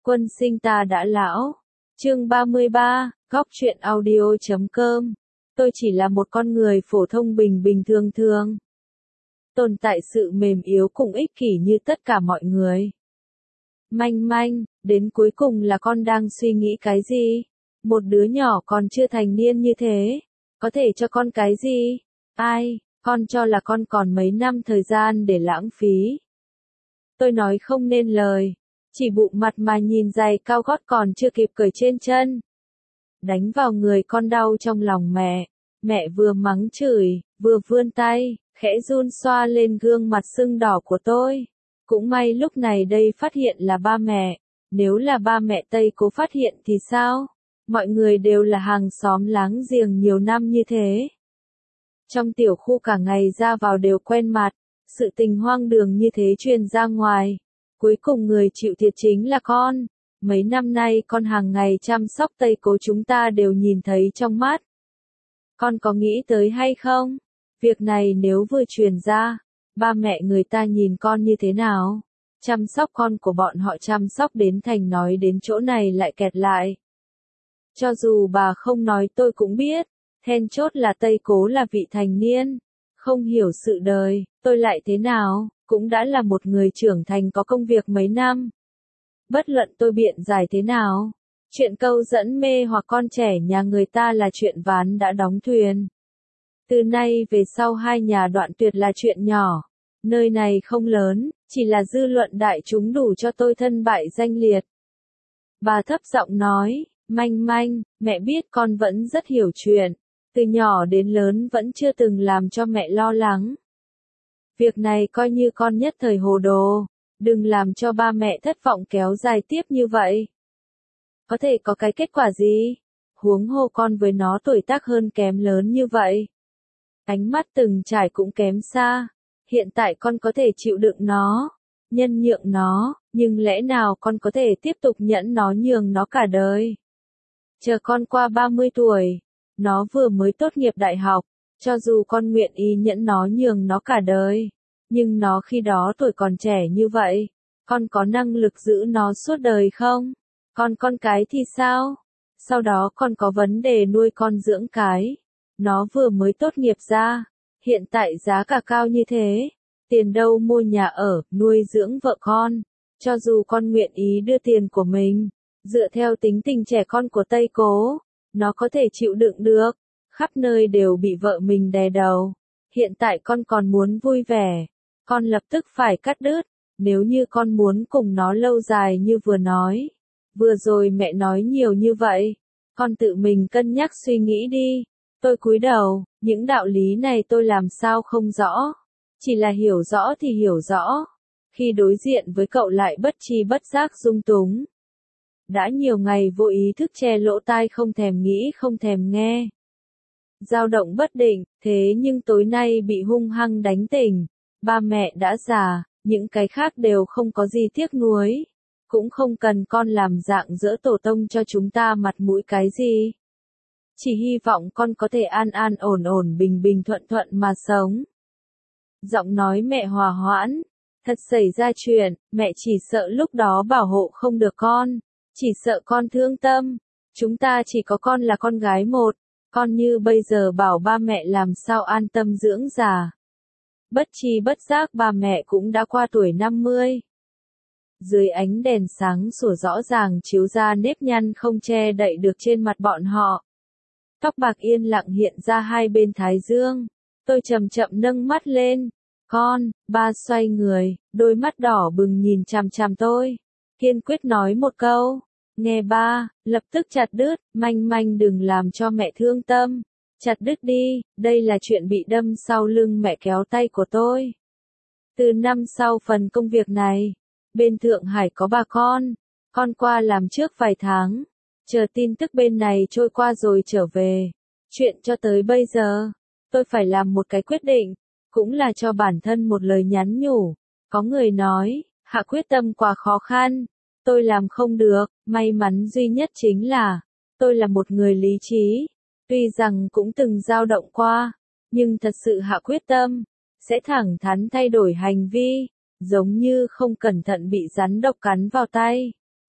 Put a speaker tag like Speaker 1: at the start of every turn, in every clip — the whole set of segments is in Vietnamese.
Speaker 1: Quân sinh ta đã lão. Chương 33, góc truyện audio.com. Tôi chỉ là một con người phổ thông bình bình thường thường. Tồn tại sự mềm yếu cùng ích kỷ như tất cả mọi người. Manh manh, đến cuối cùng là con đang suy nghĩ cái gì? Một đứa nhỏ còn chưa thành niên như thế, có thể cho con cái gì? Ai, con cho là con còn mấy năm thời gian để lãng phí. Tôi nói không nên lời, chỉ bụng mặt mà nhìn giày cao gót còn chưa kịp cởi trên chân. Đánh vào người con đau trong lòng mẹ vừa mắng chửi, vừa vươn tay, khẽ run xoa lên gương mặt sưng đỏ của tôi. Cũng may lúc này đây phát hiện là ba mẹ, nếu là ba mẹ Tây Cố phát hiện thì sao? Mọi người đều là hàng xóm láng giềng nhiều năm như thế. Trong tiểu khu cả ngày ra vào đều quen mặt, sự tình hoang đường như thế truyền ra ngoài. Cuối cùng người chịu thiệt chính là con. Mấy năm nay con hàng ngày chăm sóc Tây Cố chúng ta đều nhìn thấy trong mắt. Con có nghĩ tới hay không? Việc này nếu vừa truyền ra, ba mẹ người ta nhìn con như thế nào? Chăm sóc con của bọn họ chăm sóc đến thành nói đến chỗ này lại kẹt lại. Cho dù bà không nói tôi cũng biết, then chốt là Tây Cố là vị thành niên, không hiểu sự đời, tôi lại thế nào, cũng đã là một người trưởng thành có công việc mấy năm. Bất luận tôi biện giải thế nào, chuyện câu dẫn mê hoặc con trẻ nhà người ta là chuyện ván đã đóng thuyền. Từ nay về sau hai nhà đoạn tuyệt là chuyện nhỏ, nơi này không lớn, chỉ là dư luận đại chúng đủ cho tôi thân bại danh liệt. Bà thấp giọng nói, manh manh, mẹ biết con vẫn rất hiểu chuyện, từ nhỏ đến lớn vẫn chưa từng làm cho mẹ lo lắng. Việc này coi như con nhất thời hồ đồ, đừng làm cho ba mẹ thất vọng kéo dài tiếp như vậy. Có thể có cái kết quả gì? Huống hồ con với nó tuổi tác hơn kém lớn như vậy. Ánh mắt từng trải cũng kém xa, hiện tại con có thể chịu đựng nó, nhân nhượng nó, nhưng lẽ nào con có thể tiếp tục nhẫn nó nhường nó cả đời? Chờ con qua 30 tuổi, nó vừa mới tốt nghiệp đại học, cho dù con nguyện ý nhẫn nó nhường nó cả đời, nhưng nó khi đó tuổi còn trẻ như vậy, con có năng lực giữ nó suốt đời không? Còn con cái thì sao? Sau đó con có vấn đề nuôi con dưỡng cái, nó vừa mới tốt nghiệp ra, hiện tại giá cả cao như thế, tiền đâu mua nhà ở, nuôi dưỡng vợ con, cho dù con nguyện ý đưa tiền của mình, dựa theo tính tình trẻ con của Tây Cố, nó có thể chịu đựng được, khắp nơi đều bị vợ mình đè đầu. Hiện tại con còn muốn vui vẻ, con lập tức phải cắt đứt, nếu như con muốn cùng nó lâu dài như vừa nói. Vừa rồi mẹ nói nhiều như vậy, con tự mình cân nhắc suy nghĩ đi. Tôi cúi đầu, những đạo lý này tôi làm sao không rõ, chỉ là hiểu rõ thì hiểu rõ. Khi đối diện với cậu lại bất tri bất giác dung túng. Đã nhiều ngày vô ý thức che lỗ tai không thèm nghĩ không thèm nghe. Dao động bất định, thế nhưng tối nay bị hung hăng đánh tỉnh. Ba mẹ đã già, những cái khác đều không có gì tiếc nuối. Cũng không cần con làm dạng dỡ tổ tông cho chúng ta mặt mũi cái gì. Chỉ hy vọng con có thể an an ổn ổn bình bình thuận thuận mà sống. Giọng nói mẹ hòa hoãn. Thật xảy ra chuyện, mẹ chỉ sợ lúc đó bảo hộ không được con. Chỉ sợ con thương tâm. Chúng ta chỉ có con là con gái một. Con như bây giờ bảo ba mẹ làm sao an tâm dưỡng già. Bất tri bất giác ba mẹ cũng đã qua tuổi 50. Dưới ánh đèn sáng sủa rõ ràng chiếu ra nếp nhăn không che đậy được trên mặt bọn họ. Tóc bạc yên lặng hiện ra hai bên thái dương. Tôi chậm chậm nâng mắt lên. Con, ba xoay người, đôi mắt đỏ bừng nhìn chằm chằm tôi. Kiên quyết nói một câu. Nghe ba, lập tức chặt đứt, manh manh đừng làm cho mẹ thương tâm. Chặt đứt đi, đây là chuyện bị đâm sau lưng mẹ kéo tay của tôi. Từ năm sau phần công việc này, bên Thượng Hải có bà con qua làm trước vài tháng. Chờ tin tức bên này trôi qua rồi trở về. Chuyện cho tới bây giờ, tôi phải làm một cái quyết định, cũng là cho bản thân một lời nhắn nhủ. Có người nói, hạ quyết tâm quá khó khăn. Tôi làm không được, may mắn duy nhất chính là, tôi là một người lý trí. Tuy rằng cũng từng dao động qua, nhưng thật sự hạ quyết tâm, sẽ thẳng thắn thay đổi hành vi, giống như không cẩn thận bị rắn độc cắn vào tay.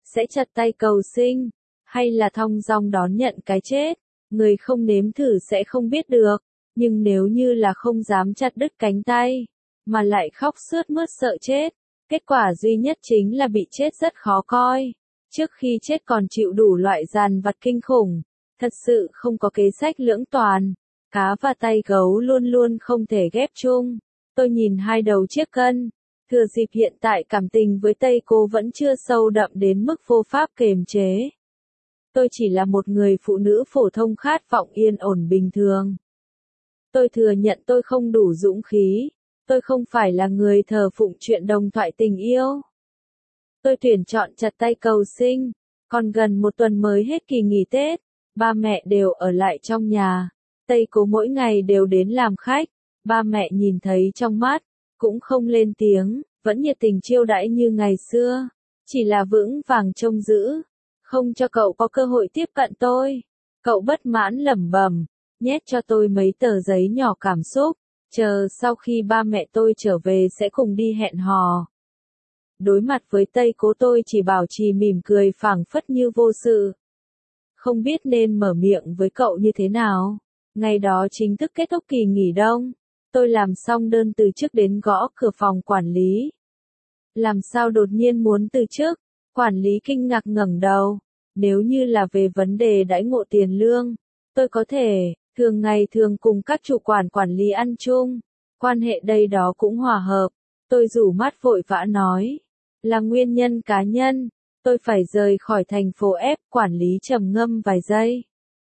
Speaker 1: sẽ chặt tay cầu sinh, hay là thong dong đón nhận cái chết, người không nếm thử sẽ không biết được, nhưng nếu như là không dám chặt đứt cánh tay, mà lại khóc sướt mướt sợ chết, kết quả duy nhất chính là bị chết rất khó coi. Trước khi chết còn chịu đủ loại dàn vặt kinh khủng, thật sự không có kế sách lưỡng toàn. Cá và tay gấu luôn luôn không thể ghép chung. Tôi nhìn hai đầu chiếc cân, thừa dịp hiện tại cảm tình với Tây cô vẫn chưa sâu đậm đến mức vô pháp kiềm chế. Tôi chỉ là một người phụ nữ phổ thông khát vọng yên ổn bình thường. Tôi thừa nhận tôi không đủ dũng khí, tôi không phải là người thờ phụng chuyện đồng thoại tình yêu. Tôi tuyển chọn chặt tay cầu sinh, còn gần một tuần mới hết kỳ nghỉ Tết, ba mẹ đều ở lại trong nhà. Tây Cố mỗi ngày đều đến làm khách, ba mẹ nhìn thấy trong mắt, cũng không lên tiếng, vẫn nhiệt tình chiêu đãi như ngày xưa, chỉ là vững vàng trông giữ, không cho cậu có cơ hội tiếp cận tôi. Cậu bất mãn lẩm bẩm, nhét cho tôi mấy tờ giấy nhỏ cảm xúc, chờ sau khi ba mẹ tôi trở về sẽ cùng đi hẹn hò. Đối mặt với Tây Cố tôi chỉ bảo trì mỉm cười phảng phất như vô sự. Không biết nên mở miệng với cậu như thế nào. Ngày đó chính thức kết thúc kỳ nghỉ đông, tôi làm xong đơn từ chức đến gõ cửa phòng quản lý. Làm sao đột nhiên muốn từ chức? Quản lý kinh ngạc ngẩng đầu. Nếu như là về vấn đề đãi ngộ tiền lương, tôi có thể, thường ngày thường cùng các chủ quản lý ăn chung, quan hệ đây đó cũng hòa hợp. Tôi rủ mắt vội vã nói, là nguyên nhân cá nhân, tôi phải rời khỏi thành phố F. Quản lý trầm ngâm vài giây.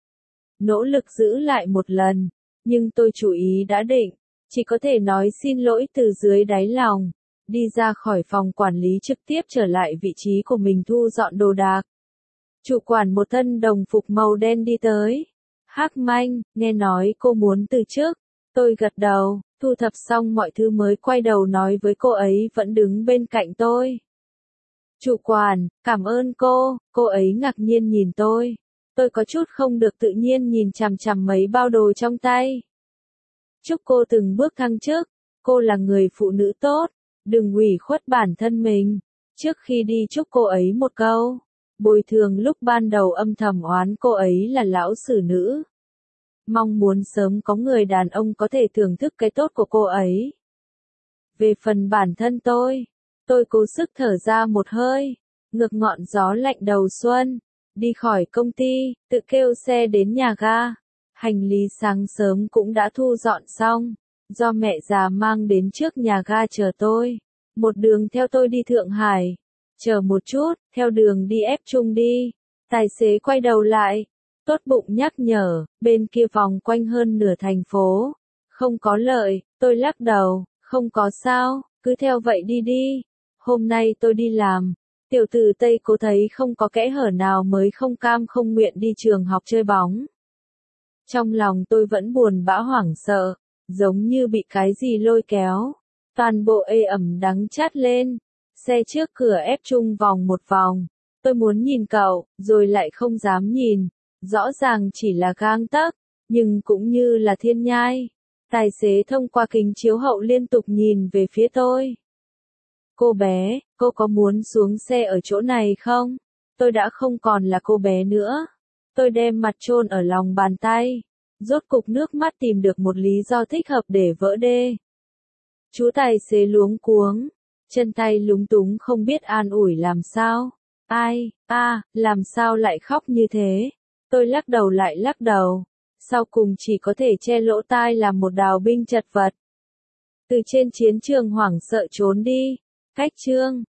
Speaker 1: Nỗ lực giữ lại một lần, nhưng tôi chủ ý đã định, chỉ có thể nói xin lỗi từ dưới đáy lòng, đi ra khỏi phòng quản lý trực tiếp trở lại vị trí của mình thu dọn đồ đạc. Chủ quản một thân đồng phục màu đen đi tới. Hắc Manh, nghe nói cô muốn từ chức. Tôi gật đầu, thu thập xong mọi thứ mới quay đầu nói với cô ấy vẫn đứng bên cạnh tôi. Chủ quản, cảm ơn cô ấy ngạc nhiên nhìn tôi. Tôi có chút không được tự nhiên nhìn chằm chằm mấy bao đồ trong tay. Chúc cô từng bước thăng chức, cô là người phụ nữ tốt, đừng ủy khuất bản thân mình. Trước khi đi chúc cô ấy một câu, bồi thường lúc ban đầu âm thầm oán cô ấy là lão xử nữ. Mong muốn sớm có người đàn ông có thể thưởng thức cái tốt của cô ấy. Về phần bản thân tôi cố sức thở ra một hơi, ngược ngọn gió lạnh đầu xuân, đi khỏi công ty, tự kêu xe đến nhà ga. Hành lý sáng sớm cũng đã thu dọn xong, do mẹ già mang đến trước nhà ga chờ tôi. Một đường theo tôi đi Thượng Hải. Chờ một chút, theo đường đi ép chung đi. Tài xế quay đầu lại, tốt bụng nhắc nhở, bên kia vòng quanh hơn nửa thành phố. Không có lợi, tôi lắc đầu, không có sao, cứ theo vậy đi đi. Hôm nay tôi đi làm, tiểu tử Tây Cố thấy không có kẽ hở nào mới không cam không nguyện đi trường học chơi bóng. Trong lòng tôi vẫn buồn bã hoảng sợ, giống như bị cái gì lôi kéo. Toàn bộ ê ẩm đắng chát lên, xe trước cửa ép chung vòng một vòng. Tôi muốn nhìn cậu, rồi lại không dám nhìn. Rõ ràng chỉ là gang tấc, nhưng cũng như là thiên nhai. Tài xế thông qua kính chiếu hậu liên tục nhìn về phía tôi. Cô bé, cô có muốn xuống xe ở chỗ này không? Tôi đã không còn là cô bé nữa. Tôi đem mặt chôn ở lòng bàn tay. Rốt cục nước mắt tìm được một lý do thích hợp để vỡ đê. Chú tài xế luống cuống, chân tay lúng túng không biết an ủi làm sao. Làm sao lại khóc như thế? Tôi lắc đầu lại lắc đầu. Sau cùng chỉ có thể che lỗ tai làm một đào binh chật vật. Từ trên chiến trường hoảng sợ trốn đi. Cách chương